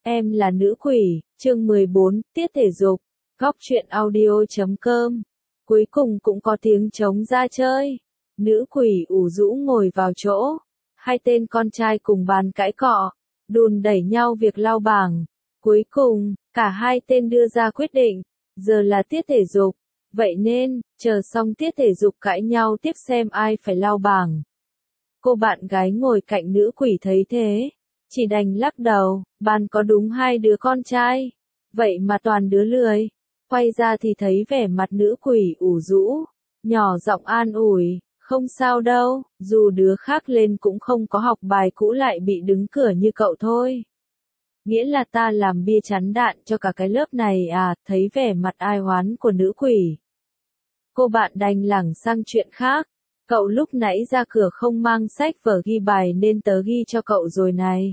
Em là nữ quỷ, chương 14, tiết thể dục, góc truyện audio.com. Cuối cùng cũng có tiếng trống ra chơi. Nữ quỷ ủ rũ ngồi vào chỗ. Hai tên con trai cùng bàn cãi cọ, đùn đẩy nhau việc lau bảng. Cuối cùng, cả hai tên đưa ra quyết định, giờ là tiết thể dục. Vậy nên, chờ xong tiết thể dục cãi nhau tiếp xem ai phải lau bảng. Cô bạn gái ngồi cạnh nữ quỷ thấy thế, chỉ đành lắc đầu, bàn có đúng hai đứa con trai. Vậy mà toàn đứa lười. Quay ra thì thấy vẻ mặt nữ quỷ ủ rũ, nhỏ giọng an ủi, không sao đâu, dù đứa khác lên cũng không có học bài cũ lại bị đứng cửa như cậu thôi. Nghĩa là ta làm bia chắn đạn cho cả cái lớp này à, thấy vẻ mặt ai oán của nữ quỷ. Cô bạn đành lảng sang chuyện khác. Cậu lúc nãy ra cửa không mang sách vở ghi bài nên tớ ghi cho cậu rồi này.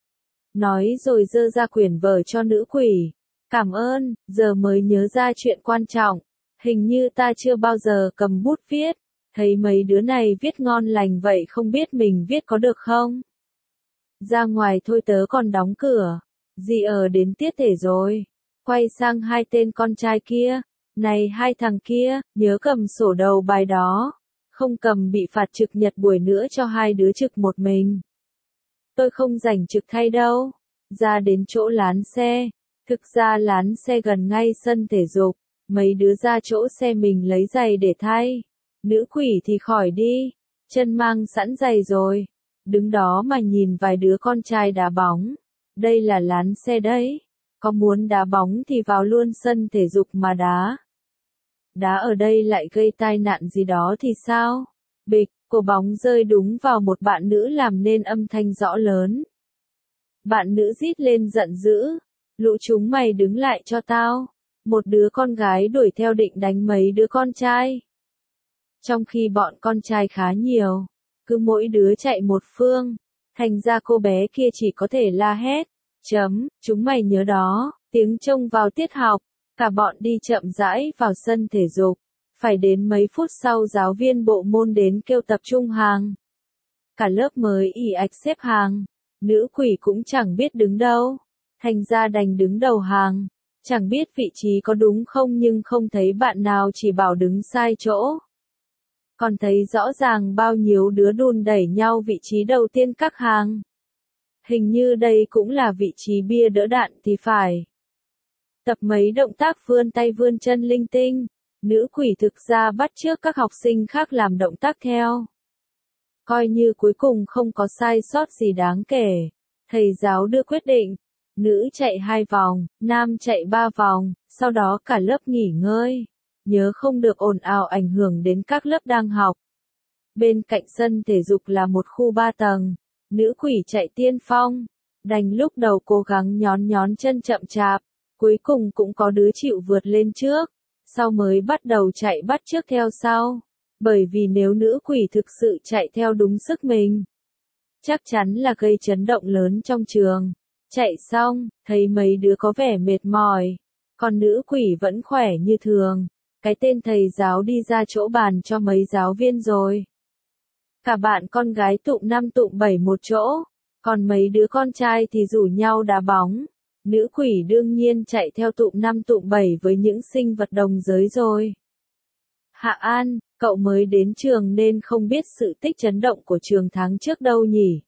Nói rồi giơ ra quyển vở cho nữ quỷ. Cảm ơn, giờ mới nhớ ra chuyện quan trọng. Hình như ta chưa bao giờ cầm bút viết. Thấy mấy đứa này viết ngon lành vậy không biết mình viết có được không? Ra ngoài thôi tớ còn đóng cửa. Dì ở đến tiết thể rồi. Quay sang hai tên con trai kia. Này hai thằng kia, nhớ cầm sổ đầu bài đó. Không cầm bị phạt trực nhật buổi nữa cho hai đứa trực một mình. Tôi không rảnh trực thay đâu. Ra đến chỗ lán xe. Thực ra lán xe gần ngay sân thể dục. Mấy đứa ra chỗ xe mình lấy giày để thay. Nữ quỷ thì khỏi đi. Chân mang sẵn giày rồi. Đứng đó mà nhìn vài đứa con trai đá bóng. Đây là lán xe đấy. Có muốn đá bóng thì vào luôn sân thể dục mà đá. Đá ở đây lại gây tai nạn gì đó thì sao? Bịch, quả bóng rơi đúng vào một bạn nữ làm nên âm thanh rõ lớn. Bạn nữ rít lên giận dữ. Lũ chúng mày đứng lại cho tao. Một đứa con gái đuổi theo định đánh mấy đứa con trai. Trong khi bọn con trai khá nhiều. Cứ mỗi đứa chạy một phương. Thành ra cô bé kia chỉ có thể la hét. Chúng mày nhớ đó, tiếng trông vào tiết học. Cả bọn đi chậm rãi vào sân thể dục. Phải đến mấy phút sau giáo viên bộ môn đến kêu tập trung hàng. Cả lớp mới ì ạch xếp hàng. Nữ quỷ cũng chẳng biết đứng đâu. Thành ra đành đứng đầu hàng. Chẳng biết vị trí có đúng không nhưng không thấy bạn nào chỉ bảo đứng sai chỗ. Còn thấy rõ ràng bao nhiêu đứa đùn đẩy nhau vị trí đầu tiên các hàng. Hình như đây cũng là vị trí bia đỡ đạn thì phải. Tập mấy động tác vươn tay vươn chân linh tinh. Nữ quỷ thực ra bắt chước các học sinh khác làm động tác theo. Coi như cuối cùng không có sai sót gì đáng kể. Thầy giáo đưa quyết định. Nữ chạy 2 vòng, nam chạy 3 vòng, sau đó cả lớp nghỉ ngơi. Nhớ không được ồn ào ảnh hưởng đến các lớp đang học. Bên cạnh sân thể dục là một khu 3 tầng. Nữ quỷ chạy tiên phong. Đành lúc đầu cố gắng nhón chân chậm chạp. Cuối cùng cũng có đứa chịu vượt lên trước. Sau mới bắt đầu chạy bắt chước theo sau. Bởi vì nếu nữ quỷ thực sự chạy theo đúng sức mình, chắc chắn là gây chấn động lớn trong trường. Chạy xong, thấy mấy đứa có vẻ mệt mỏi. Còn nữ quỷ vẫn khỏe như thường. Cái tên thầy giáo đi ra chỗ bàn cho mấy giáo viên rồi. Cả bạn con gái tụm 5 tụm 7 một chỗ. Còn mấy đứa con trai thì rủ nhau đá bóng. Nữ quỷ đương nhiên chạy theo tụm 5 tụm 7 với những sinh vật đồng giới rồi. Hạ An, cậu mới đến trường nên không biết sự tích chấn động của trường tháng trước đâu nhỉ?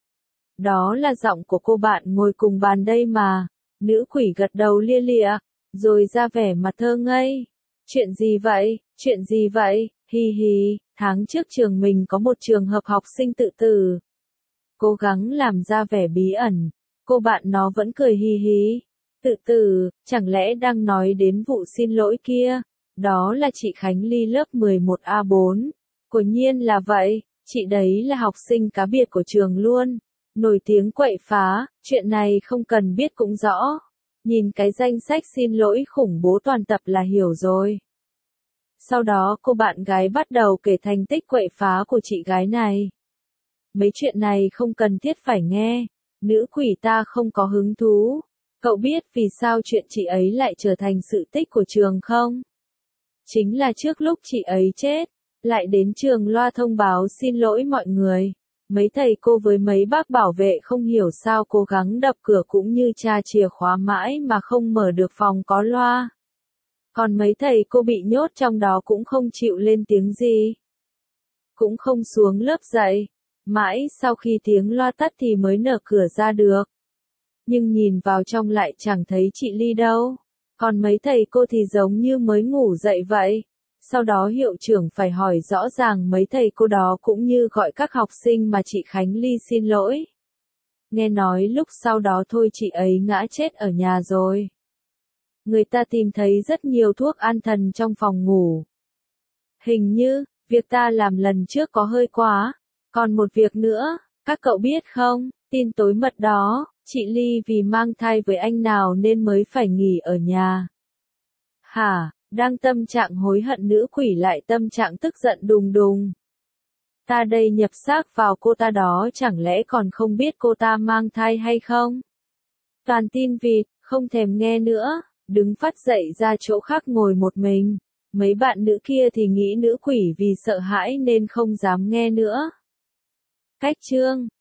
Đó là giọng của cô bạn ngồi cùng bàn đây mà. Nữ quỷ gật đầu lia lịa, rồi ra vẻ mặt thơ ngây. Chuyện gì vậy? Chuyện gì vậy? Hi hi, tháng trước trường mình có một trường hợp học sinh tự tử. Cố gắng làm ra vẻ bí ẩn. Cô bạn nó vẫn cười hi hi. Tự tử, chẳng lẽ đang nói đến vụ xin lỗi kia? Đó là chị Khánh Ly lớp 11A4. Quả nhiên là vậy, chị đấy là học sinh cá biệt của trường luôn. Nổi tiếng quậy phá, chuyện này không cần biết cũng rõ. Nhìn cái danh sách xin lỗi khủng bố toàn tập là hiểu rồi. Sau đó cô bạn gái bắt đầu kể thành tích quậy phá của chị gái này. Mấy chuyện này không cần thiết phải nghe. Nữ quỷ ta không có hứng thú. Cậu biết vì sao chuyện chị ấy lại trở thành sự tích của trường không? Chính là trước lúc chị ấy chết, lại đến trường loa thông báo xin lỗi mọi người. Mấy thầy cô với mấy bác bảo vệ không hiểu sao cố gắng đập cửa cũng như tra chìa khóa mãi mà không mở được phòng có loa. Còn mấy thầy cô bị nhốt trong đó cũng không chịu lên tiếng gì. Cũng không xuống lớp dạy. Mãi sau khi tiếng loa tắt thì mới nở cửa ra được. Nhưng nhìn vào trong lại chẳng thấy chị Ly đâu. Còn mấy thầy cô thì giống như mới ngủ dậy vậy. Sau đó hiệu trưởng phải hỏi rõ ràng mấy thầy cô đó cũng như gọi các học sinh mà chị Khánh Ly xin lỗi. Nghe nói lúc sau đó thôi chị ấy ngã chết ở nhà rồi. Người ta tìm thấy rất nhiều thuốc an thần trong phòng ngủ. Hình như, việc ta làm lần trước có hơi quá. Còn một việc nữa, các cậu biết không, tin tối mật đó, chị Ly vì mang thai với anh nào nên mới phải nghỉ ở nhà. Hả, đang tâm trạng hối hận nữ quỷ lại tâm trạng tức giận đùng đùng. Ta đây nhập xác vào cô ta đó chẳng lẽ còn không biết cô ta mang thai hay không? Toàn tin vịt, không thèm nghe nữa, đứng phát dậy ra chỗ khác ngồi một mình. Mấy bạn nữ kia thì nghĩ nữ quỷ vì sợ hãi nên không dám nghe nữa. Cách chương